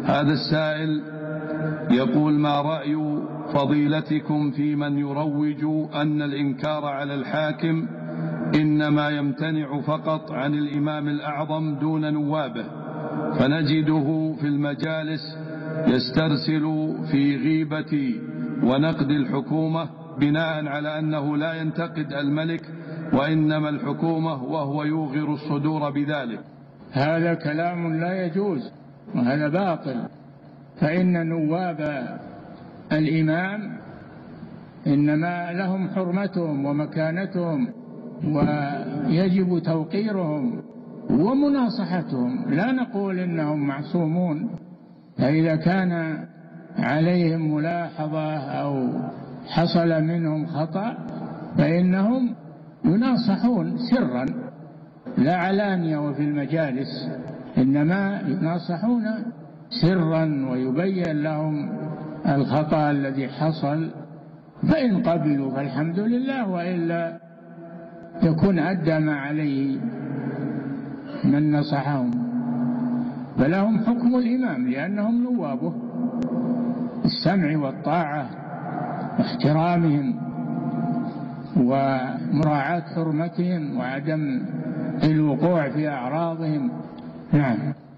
هذا السائل يقول: ما رأي فضيلتكم في من يروج أن الإنكار على الحاكم إنما يمتنع فقط عن الإمام الأعظم دون نوابه، فنجده في المجالس يسترسل في غيبة ونقد الحكومة بناء على أنه لا ينتقد الملك وإنما الحكومة، وهو يوغر الصدور بذلك؟ هذا كلام لا يجوز وهذا باطل، فإن نواب الإمام إنما لهم حرمتهم ومكانتهم، ويجب توقيرهم ومناصحتهم، لا نقول إنهم معصومون. فإذا كان عليهم ملاحظة أو حصل منهم خطأ فإنهم يناصحون سرا لا علانية وفي المجالس، إنما يناصحون سرا ويبين لهم الخطأ الذي حصل، فإن قبلوا فالحمد لله، وإلا يكون أدى ما عليه من نصحهم. فلهم حكم الإمام لأنهم نوابه، السمع والطاعة واحترامهم ومراعاة حرمتهم وعدم الوقوع في أعراضهم. نعم.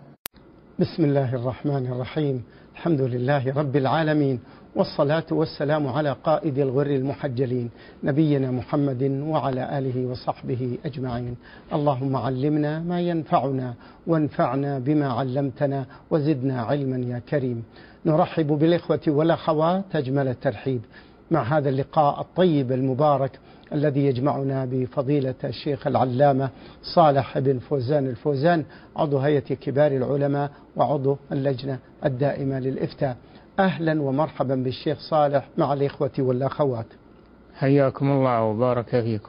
بسم الله الرحمن الرحيم. الحمد لله رب العالمين، والصلاة والسلام على قائد الغر المحجلين نبينا محمد وعلى آله وصحبه أجمعين. اللهم علمنا ما ينفعنا وانفعنا بما علمتنا وزدنا علما يا كريم. نرحب بالإخوة والأخوات أجمل الترحيب مع هذا اللقاء الطيب المبارك الذي يجمعنا بفضيلة الشيخ العلامة صالح بن فوزان الفوزان، عضو هيئة كبار العلماء وعضو اللجنة الدائمة للإفتاء. أهلا ومرحبا بالشيخ صالح مع الإخوة والأخوات. حياكم الله وبارك فيكم.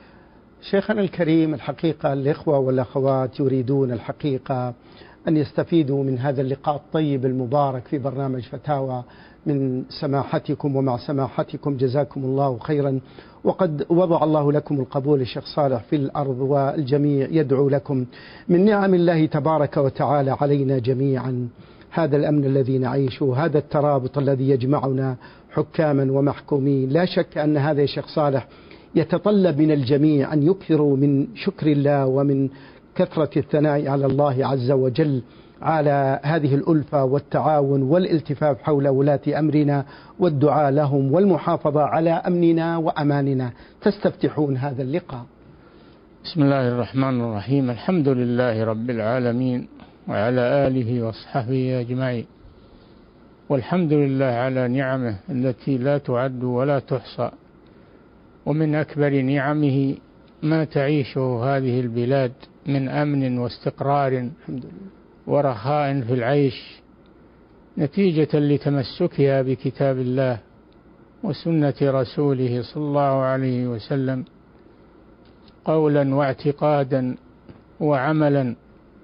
شيخنا الكريم، الحقيقة الإخوة والأخوات يريدون الحقيقة أن يستفيدوا من هذا اللقاء الطيب المبارك في برنامج فتاوى من سماحتكم ومع سماحتكم، جزاكم الله خيرا. وقد وضع الله لكم القبول الشيخ صالح في الأرض، والجميع يدعو لكم من نعم الله تبارك وتعالى علينا جميعا. هذا الأمن الذي نعيشه، هذا الترابط الذي يجمعنا حكاما ومحكومين، لا شك أن هذا يا شيخ صالح يتطلب من الجميع أن يكثروا من شكر الله ومن كثرة الثناء على الله عز وجل على هذه الألفة والتعاون والالتفاف حول ولاة أمرنا والدعاء لهم والمحافظة على أمننا وأماننا. تستفتحون هذا اللقاء. بسم الله الرحمن الرحيم. الحمد لله رب العالمين وعلى آله وصحبه أجمعين، والحمد لله على نعمه التي لا تعد ولا تحصى، ومن أكبر نعمه ما تعيشه هذه البلاد من أمن واستقرار ورخاء في العيش، نتيجة لتمسكها بكتاب الله وسنة رسوله صلى الله عليه وسلم قولا واعتقادا وعملا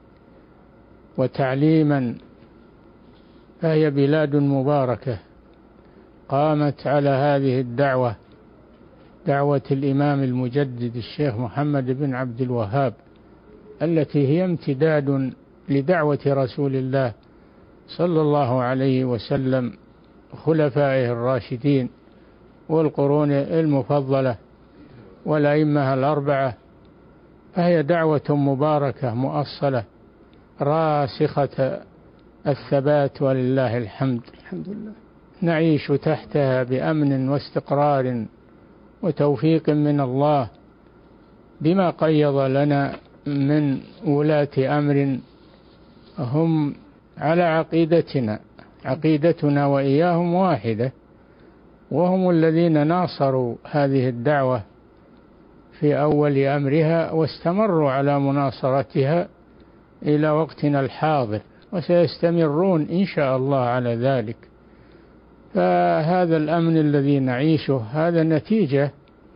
وتعليما. فهي بلاد مباركة قامت على هذه الدعوة، دعوة الإمام المجدد الشيخ محمد بن عبد الوهاب، التي هي امتداد لدعوة رسول الله صلى الله عليه وسلم، خلفائه الراشدين والقرون المفضلة والأئمة الأربعة. فهي دعوة مباركة مؤصلة راسخة الثبات، ولله الحمد. الحمد لله. نعيش تحتها بأمن واستقرار وتوفيق من الله، بما قيض لنا من ولاة أمر هم على عقيدتنا وإياهم واحدة، وهم الذين ناصروا هذه الدعوة في أول أمرها واستمروا على مناصرتها إلى وقتنا الحاضر، وسيستمرون إن شاء الله على ذلك. فهذا الأمن الذي نعيشه هذا نتيجة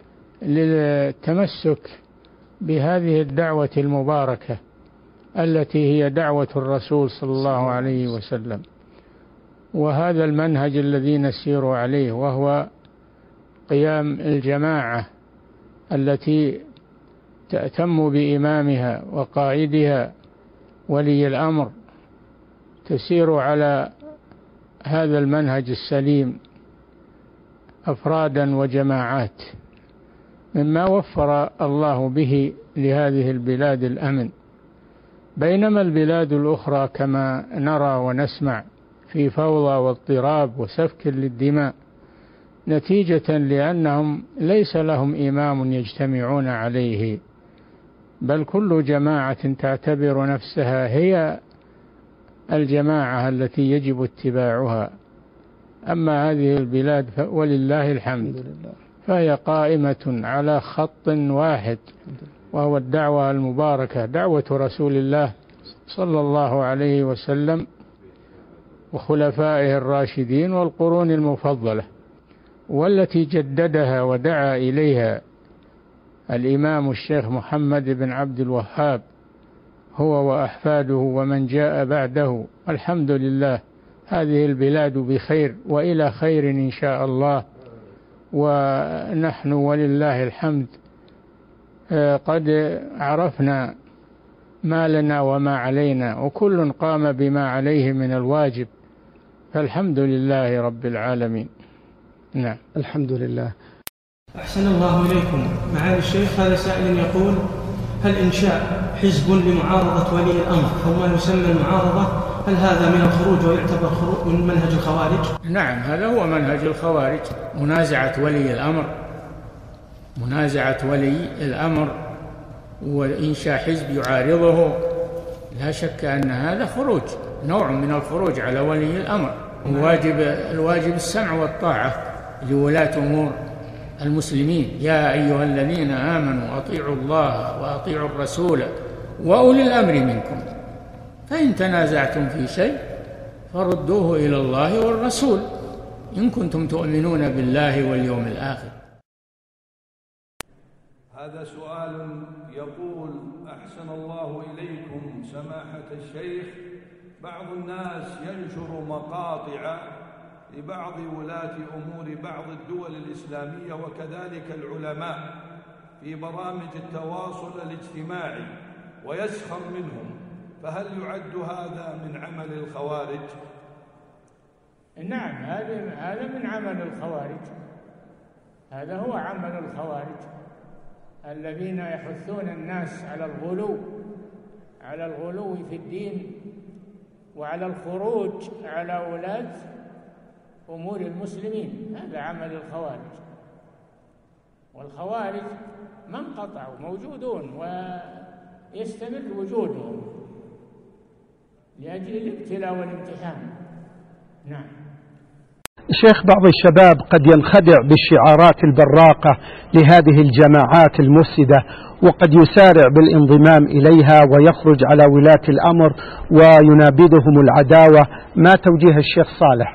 للتمسك بهذه الدعوة المباركة التي هي دعوة الرسول صلى الله عليه وسلم، وهذا المنهج الذي نسير عليه، وهو قيام الجماعة التي تأتم بإمامها وقائدها ولي الأمر تسير على هذا المنهج السليم أفرادا وجماعات، مما وفر الله به لهذه البلاد الأمن، بينما البلاد الأخرى كما نرى ونسمع في فوضى واضطراب وسفك للدماء، نتيجة لأنهم ليس لهم إمام يجتمعون عليه، بل كل جماعة تعتبر نفسها هي الجماعة التي يجب اتباعها. أما هذه البلاد ولله الحمد فهي قائمة على خط واحد، وهو الدعوة المباركة، دعوة رسول الله صلى الله عليه وسلم وخلفائه الراشدين والقرون المفضلة، والتي جددها ودعا إليها الإمام الشيخ محمد بن عبد الوهاب هو وأحفاده ومن جاء بعده. الحمد لله هذه البلاد بخير وإلى خير إن شاء الله، ونحن ولله الحمد قد عرفنا ما لنا وما علينا، وكل قام بما عليه من الواجب، فالحمد لله رب العالمين. نعم الحمد لله. أحسن الله إليكم. معالي الشيخ، هذا سائل يقول: هل إنشاء حزب لمعارضة ولي الأمر أو ما يسمى المعارضة، هل هذا من الخروج ويعتبر خروج من منهج الخوارج؟ نعم، هذا هو منهج الخوارج، منازعة ولي الأمر، منازعة ولي الأمر وإنشاء حزب يعارضه، لا شك أن هذا خروج، نوع من الخروج على ولي الأمر. الواجب السمع والطاعة لولاة أمور المسلمين. يا أيها الذين آمنوا أطيعوا الله وأطيعوا الرسول وأولي الأمر منكم، فإن تنازعتم في شيء فردوه إلى الله والرسول إن كنتم تؤمنون بالله واليوم الآخر. هذا سؤال يقول: أحسن الله إليكم سماحة الشيخ، بعض الناس ينشر مقاطع لبعض ولاة أمور بعض الدول الإسلامية وكذلك العلماء في برامج التواصل الاجتماعي ويسخر منهم، فهل يعد هذا من عمل الخوارج؟ نعم، هذا من عمل الخوارج، هذا هو عمل الخوارج الذين يحثون الناس على الغلو في الدين وعلى الخروج على ولاة أمور المسلمين. هذا عمل الخوارج، والخوارج ما انقطعوا، موجودون ويستمر وجودهم لأجل الابتلاء والامتحان. نعم. شيخ، بعض الشباب قد ينخدع بالشعارات البراقة لهذه الجماعات المفسدة، وقد يسارع بالانضمام إليها ويخرج على ولاة الأمر وينابذهم العداوة. ما توجيه الشيخ صالح؟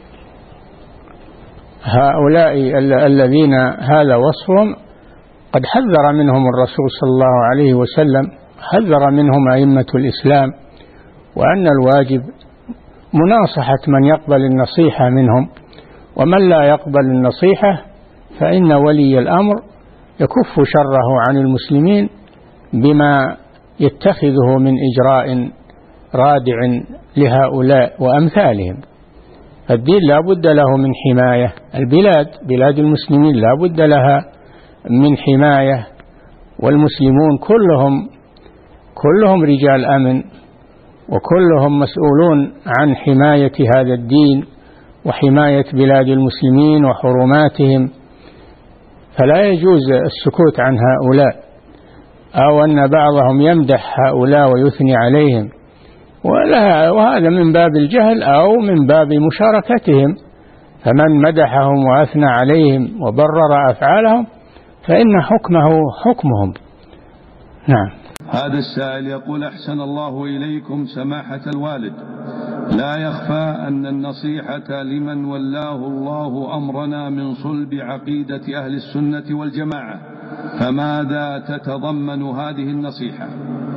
هؤلاء الذين هذا وصفهم قد حذر منهم الرسول صلى الله عليه وسلم، حذر منهم أئمة الإسلام، وأن الواجب مناصحة من يقبل النصيحة منهم، ومن لا يقبل النصيحة فإن ولي الأمر يكف شره عن المسلمين بما يتخذه من إجراء رادع لهؤلاء وأمثالهم. الدين لا بد له من حماية، بلاد المسلمين لا بد لها من حماية، والمسلمون كلهم رجال أمن، وكلهم مسؤولون عن حماية هذا الدين وحماية بلاد المسلمين وحرماتهم، فلا يجوز السكوت عن هؤلاء أو أن بعضهم يمدح هؤلاء ويثني عليهم، وهذا من باب الجهل أو من باب مشاركتهم. فمن مدحهم وأثنى عليهم وبرر أفعالهم فإن حكمه حكمهم. نعم. هذا السائل يقول: أحسن الله إليكم سماحة الوالد، لا يخفى أن النصيحة لمن ولاه الله أمرنا من صلب عقيدة أهل السنة والجماعة، فماذا تتضمن هذه النصيحة؟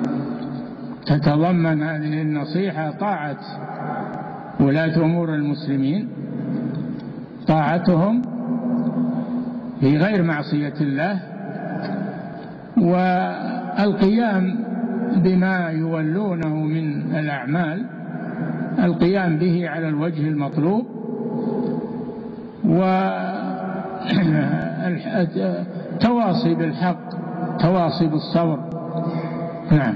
تتضمن هذه النصيحة طاعة ولاة أمور المسلمين، طاعتهم في غير معصية الله، والقيام بما يولونه من الأعمال القيام به على الوجه المطلوب، والتواصي بالحق، تواصي بالصبر. نعم.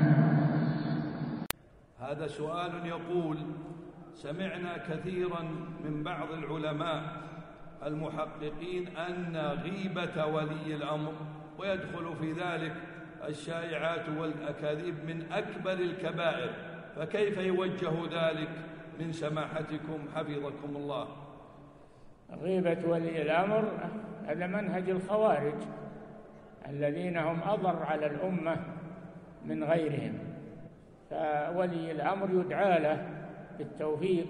هذا سؤال يقول: سمعنا كثيرا من بعض العلماء المحققين أن غيبة ولي الأمر ويدخل في ذلك الشائعات والأكاذيب من أكبر الكبائر، فكيف يوجه ذلك من سماحتكم حفظكم الله؟ غيبة ولي الأمر هذا منهج الخوارج الذين هم أضر على الأمة من غيرهم، فولي الأمر يدعى له بالتوفيق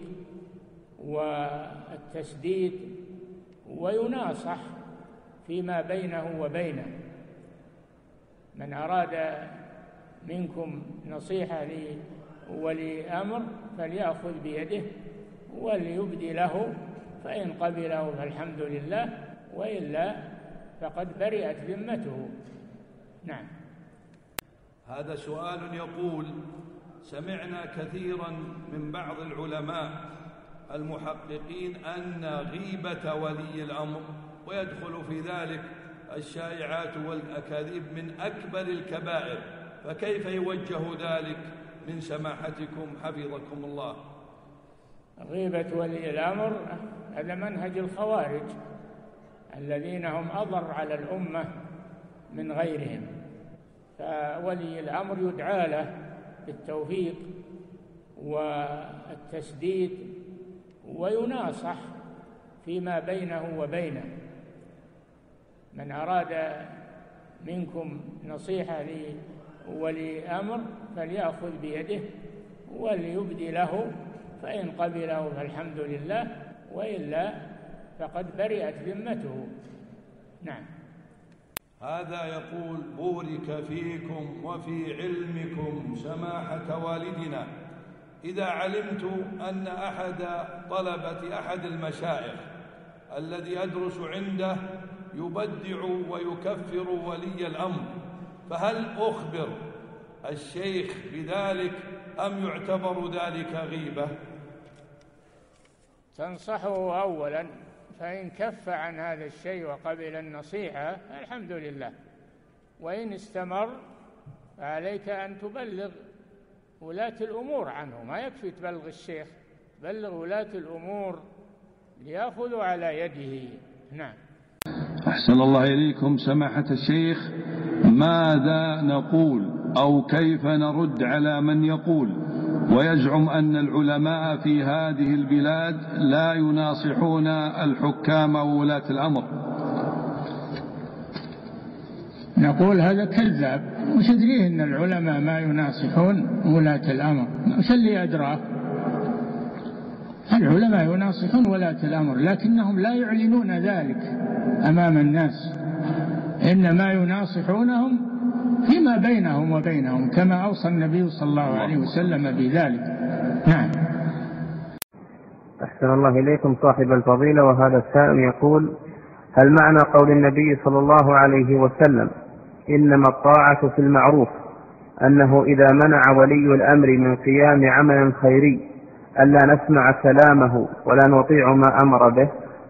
والتسديد ويناصح فيما بينه وبينه. من أراد منكم نصيحة لولي أمر فليأخذ بيده وليبدي له، فإن قبله فالحمد لله، وإلا فقد برئت ذمته. نعم. هذا سؤال يقول: سمعنا كثيرا من بعض العلماء المحققين أن غيبة ولي الأمر ويدخل في ذلك الشائعات والأكاذيب من أكبر الكبائر، فكيف يوجه ذلك من سماحتكم حفظكم الله؟ غيبة ولي الأمر هذا منهج الخوارج الذين هم أضر على الأمة من غيرهم، فولي الأمر يدعى له بالتوفيق والتسديد ويناصح فيما بينه وبينه. من أراد منكم نصيحة لولي أمر فليأخذ بيده وليبدي له، فإن قبله فالحمد لله، وإلا فقد برئت ذمته. نعم. هذا يقول: بورك فيكم وفي علمكم سماحة والدنا، إذا علمت أن أحد طلبة أحد المشايخ الذي أدرس عنده يبدع ويكفر ولي الأمر، فهل أخبر الشيخ بذلك أم يعتبر ذلك غيبة؟ تنصحه أولا، فإن كف عن هذا الشيء وقبل النصيحة الحمد لله، وإن استمر فعليك أن تبلغ ولاة الأمور عنه. ما يكفي تبلغ الشيخ، تبلغ ولاة الأمور ليأخذوا على يده. نعم. أحسن الله إليكم سماحة الشيخ، ماذا نقول أو كيف نرد على من يقول ويزعم أن العلماء في هذه البلاد لا يناصحون الحكام وولاة الأمر؟ نقول هذا كذاب، وش يدريه أن العلماء ما يناصحون ولاة الأمر؟ وش اللي أدراه؟ العلماء يناصحون ولاة الأمر، لكنهم لا يعلنون ذلك أمام الناس، إنما يناصحونهم فيما بينهم وبينهم، كما أوصى النبي صلى الله عليه وسلم بذلك. نعم. أحسن الله إليكم صاحب الفضيلة، وهذا السائل يقول: هل معنى قول النبي صلى الله عليه وسلم إنما الطاعة في المعروف أنه إذا منع ولي الأمر من قيام عمل خيري ألا نسمع كلامه ولا نطيع ما أمر به؟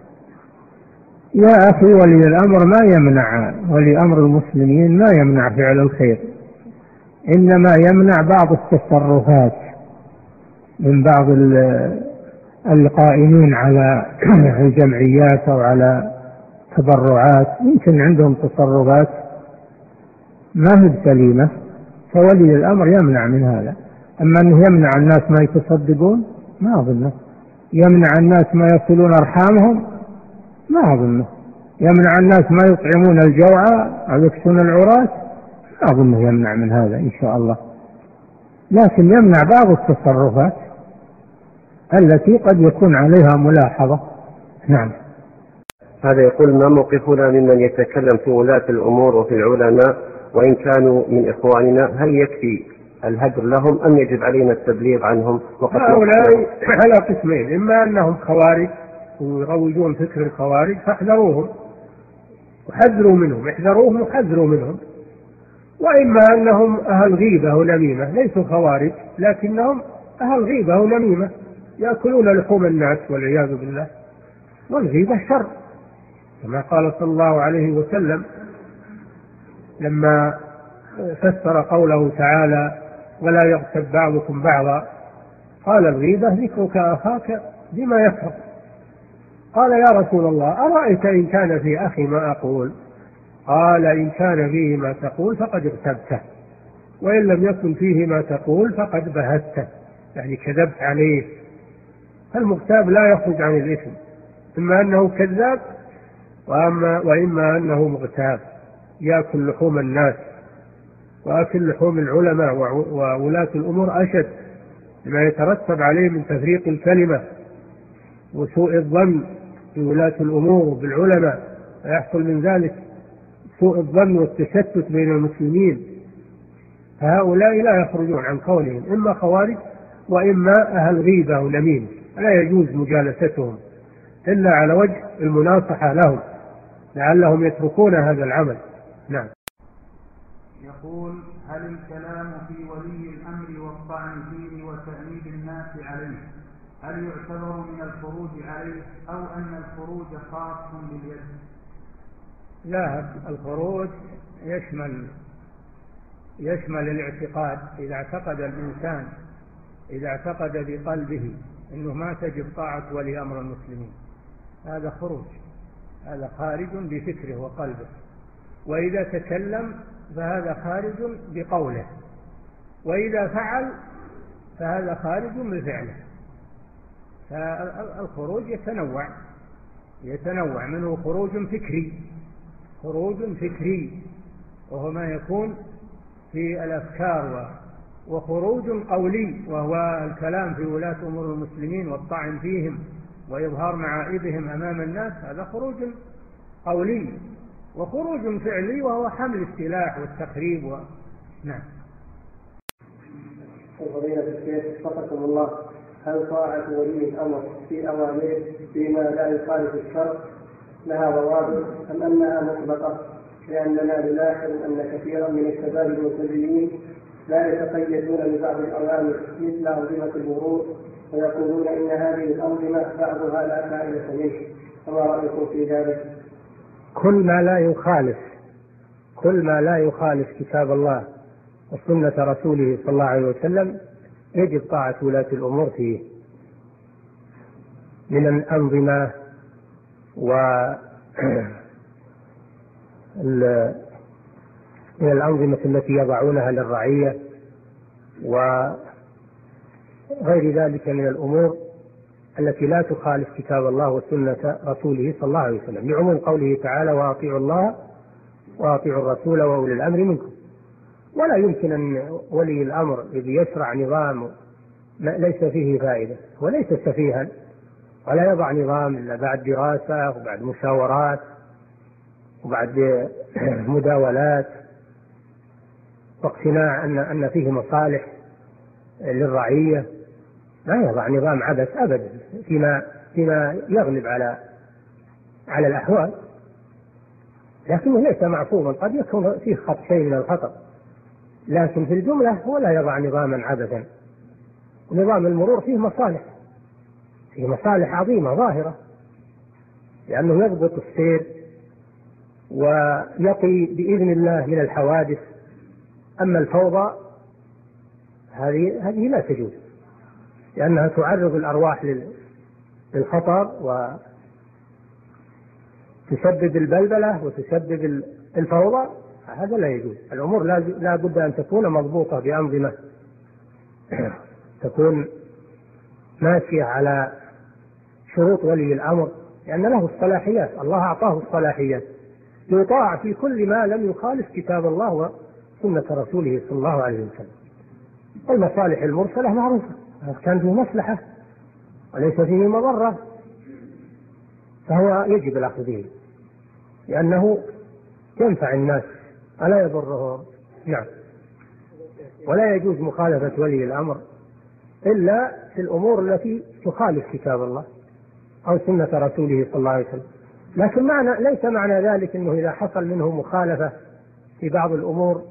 يا أخي، ولي الأمر ما يمنع، ولي أمر المسلمين ما يمنع فعل الخير، إنما يمنع بعض التصرفات من بعض القائمين على الجمعيات أو على تبرعات، يمكن عندهم تصرفات ما هي سليمة، فولي الأمر يمنع من هذا. أما أنه يمنع الناس ما يتصدقون ما أظنه، يمنع الناس ما يصلون أرحامهم ما أظنه، يمنع الناس ما يطعمون الجوعى أو يكسون العراة ما أظنه يمنع من هذا إن شاء الله، لكن يمنع بعض التصرفات التي قد يكون عليها ملاحظة. نعم. هذا يقول: ما موقفنا ممن يتكلم في ولاة الأمور وفي العلماء وإن كانوا من إخواننا؟ هل يكفي الهجر لهم أم يجب علينا التبليغ عنهم؟ هؤلاء على قسمين: إما أنهم خوارج ويروجون فكر الخوارج فاحذروهم وحذروا منهم، احذروهم وحذروا منهم، وإما أنهم أهل غيبة ونميمة، ليسوا خوارج لكنهم أهل غيبة ونميمة، يأكلون لحوم الناس والعياذ بالله، والغيبة شر، كما قال صلى الله عليه وسلم لما فسر قوله تعالى ولا يغتب بعضكم بعضا، قال الغيبة ذكرك أخاك بما يكره. قال يا رسول الله أرأيت إن كان في أخي ما أقول؟ قال إن كان فيه ما تقول فقد اغتبته، وإن لم يكن فيه ما تقول فقد بهته، يعني كذبت عليه. فالمغتاب لا يخرج عن الإثم، إما أنه كذاب وإما أنه مغتاب يأكل لحوم الناس، وأكل لحوم العلماء وولاة الأمور أشد لما يترتب عليه من تفريق الكلمة وسوء الظن بولاة الأمور وبالعلماء، فيحصل من ذلك سوء الظن والتشتت بين المسلمين. فهؤلاء لا يخرجون عن قولهم، إما خوارج وإما أهل غيبة ونميمة، لا يجوز مجالستهم إلا على وجه المناصحة لهم لعلهم يتركون هذا العمل. نعم. يقول: هل الكلام في ولي الأمر والطعن فيه وتأنيب الناس عليه هل يعتبر من الخروج عليه، أو أن الخروج خاص باليد؟ لا، الخروج يشمل الاعتقاد. إذا اعتقد بقلبه أنه ما تجب طاعة ولي أمر المسلمين، هذا خروج، هذا خارج بفكره وقلبه. وإذا تكلم فهذا خارج بقوله، وإذا فعل فهذا خارج بفعله. فالخروج يتنوع منه خروج فكري وهو ما يكون في الأفكار، وخروج قولي وهو الكلام في ولاة أمور المسلمين والطعن فيهم وإظهار معائبهم أمام الناس، هذا خروج قولي. وخروج فعلي وهو حمل السلاح والتخريب نعم. فضيلة الشيخ وفقكم الله، هل طاعة ولي الأمر في أوامره فيما لا يخالف الشرع لها ضوابط أم أنها مطلقة؟ لأننا نلاحظ أن كثيرا من الشباب الملتزمين لا يتقيدون ببعض الأوامر مثل أنظمة المرور، ويقولون إن هذه الأنظمة بعضها لا فائدة منه، فما رأيكم في ذلك؟ كل ما لا يخالف كتاب الله وسنة رسوله صلى الله عليه وسلم يجب طاعة ولاة الأمور فيه من الأنظمة من الأنظمة التي يضعونها للرعية وغير ذلك من الأمور التي لا تخالف كتاب الله وسنة رسوله صلى الله عليه وسلم، لعموم قوله تعالى: وأطيعوا الله وأطيعوا الرسول وأولي الأمر منكم. ولا يمكن أن ولي الأمر إذ يشرع نظام ليس فيه فائدة وليس سفيها، ولا يضع نظام إلا بعد دراسة وبعد مشاورات وبعد مداولات واقتناع أن فيه مصالح للرعية. لا يضع نظام عبث أبدا فيما يغلب على الأحوال، لكنه ليس معصوما، قد يكون فيه شيء من الخطأ، لكن في الجملة هو لا يضع نظاما عبثا. نظام المرور فيه مصالح عظيمة ظاهرة، لأنه يضبط السير ويقي بإذن الله من الحوادث. أما الفوضى هذه لا تجوز، لأنها تعرض الأرواح للخطر وتسبب البلبلة وتسبب الفوضى، هذا لا يجوز. الأمور لا بد أن تكون مضبوطة بأنظمة تكون ماشية على شروط ولي الأمر، لأن له الصلاحيات، الله أعطاه الصلاحيات، يطاع في كل ما لم يخالف كتاب الله وسنة رسوله صلى الله عليه وسلم. المصالح المرسلة معروفة، كان فيه مصلحة وليس فيه مضرة فهو يجب الأخذ به، لأنه ينفع الناس ولا يضرهم. نعم. ولا يجوز مخالفة ولي الأمر إلا في الأمور التي تخالف كتاب الله أو سنة رسوله صلى الله عليه وسلم. لكن ليس معنى ذلك أنه إذا حصل منه مخالفة في بعض الأمور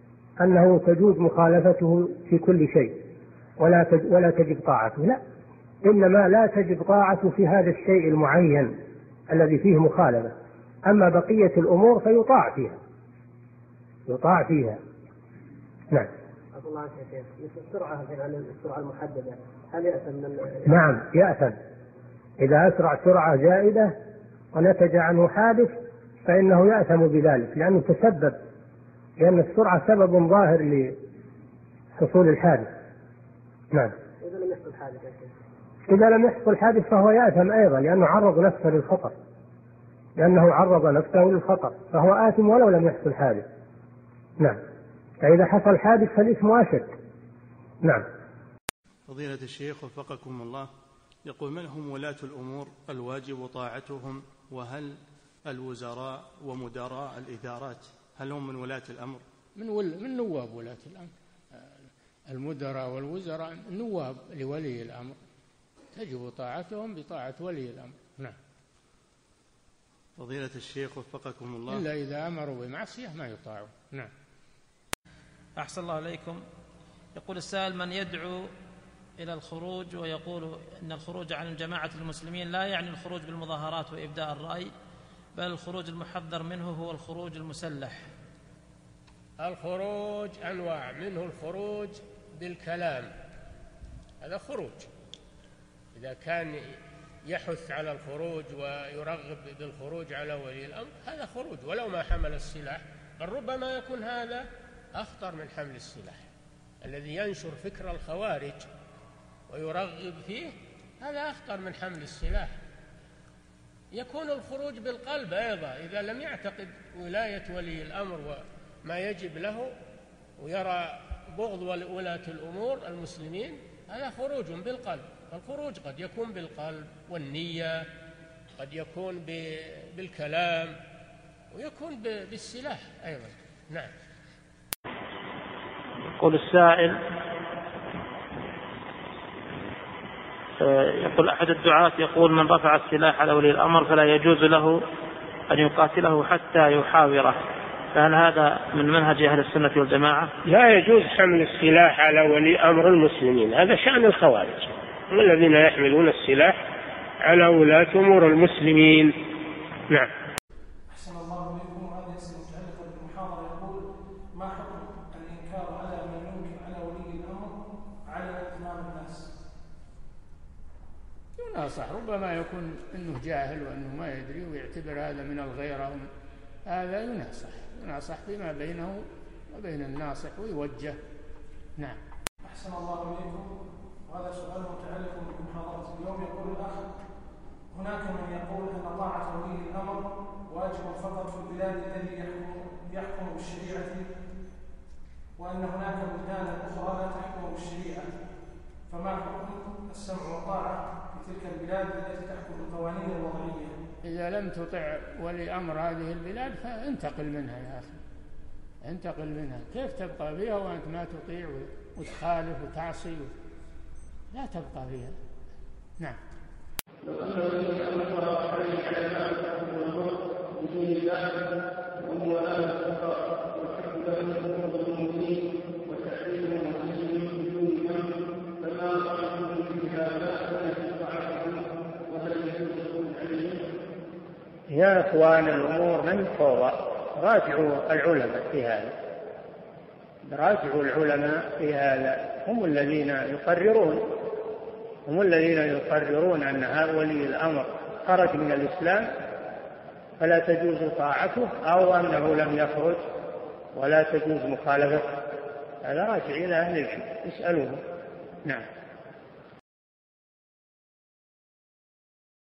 أنه تجوز مخالفته في كل شيء ولا تجب طاعته، لا، إنما لا تجب طاعة في هذا الشيء المعين الذي فيه مخالفة، أما بقية الأمور فيطاع فيها، يطاع فيها. نعم. الله عنك يا شيخ، مثل السرعة عن السرعة المحددة هل يأثم من؟ نعم يأثم، إذا أسرع سرعة زائدة ونتج عنه حادث فإنه يأثم بذلك، لأنه تسبب، لأن السرعة سبب ظاهر لحصول الحادث. نعم. إذا لم يحصل حادث يا شيخ؟ إذا لم يحصل حادث فهو يأثم أيضا، لأنه عرض نفسه للخطر، فهو آثم ولو لم يحصل حادث. نعم. فإذا حصل حادث فالإثم أشد. نعم. فضيلة الشيخ وفقكم الله، يقول: من هم ولاة الأمور الواجب طاعتهم؟ وهل الوزراء ومدراء الإدارات هل هم من ولاة الأمر؟ من نواب ولاة الأمر. المدراء والوزراء نواب لولي الأمر، تجب طاعتهم بطاعة ولي الأمر. نعم. فضيلة الشيخ وفقكم الله، إلا إذا أمروا بمعصية ما يطاعون. نعم. أحسن الله عليكم. يقول السائل: من يدعو إلى الخروج ويقول إن الخروج عن جماعة المسلمين لا يعني الخروج بالمظاهرات وإبداء الرأي، بل الخروج المحذر منه هو الخروج المسلح. الخروج أنواع، منه الخروج بالكلام، هذا خروج، إذا كان يحث على الخروج ويرغب بالخروج على ولي الأمر هذا خروج ولو ما حمل السلاح، بل ربما يكون هذا أخطر من حمل السلاح. الذي ينشر فكر الخوارج ويرغب فيه هذا أخطر من حمل السلاح. يكون الخروج بالقلب أيضا، إذا لم يعتقد ولاية ولي الأمر وما يجب له ويرى بغض ولاة الأمور المسلمين، هذا خروج بالقلب. الخروج قد يكون بالقلب والنية، قد يكون بالكلام، ويكون بالسلاح أيضا. نعم. يقول السائل: يقول أحد الدعاة يقول: من رفع السلاح على ولي الأمر فلا يجوز له أن يقاتله حتى يحاوره، فهل هذا من منهج أهل السنة والجماعة؟ لا يجوز حمل السلاح على ولي أمر المسلمين، هذا شأن الخوارج، هم الذين يحملون السلاح على ولاة أمور المسلمين. نعم. أحسن الله إليكم. هذا يسأل متعلق بالمحاضرة، يقول: ما حكم الإنكار على من ينكر على ولي الأمر على إمام الناس؟ يناصح، ربما يكون أنه جاهل وأنه ما يدري ويعتبر هذا من الغيرة، هذا يناصح فيما بينه وبين الناصح ويوجه. نعم. أحسن الله إليكم. وهذا سؤال متعلق بمحاضرة اليوم. يقول الأخ: هناك من يقول أن طاعة ولي الأمر واجب فقط في البلاد التي يحكم بالشريعة، وأن هناك بلدان أخرى لا تحكم بالشريعة، فما حكم السمع والطاعة في تلك البلاد التي تحكم بالقوانين الوضعية؟ إذا لم تطع ولي أمر هذه البلاد فانتقل منها يا أخي، انتقل منها. كيف تبقى فيها وأنت ما تطيع وتخالف وتعصي؟ لا تبقى فيها. نعم. يا إخوان، الأمور من فوضى، راجعوا العلماء في هذا، راجعوا العلماء في هذا، هم الذين يقررون أن هذا ولي الأمر خرج من الإسلام فلا تجوز طاعته، أو أنه لم يخرج ولا تجوز مخالفته. هذا راجع إلى أهل العلم، اسألوهم. نعم.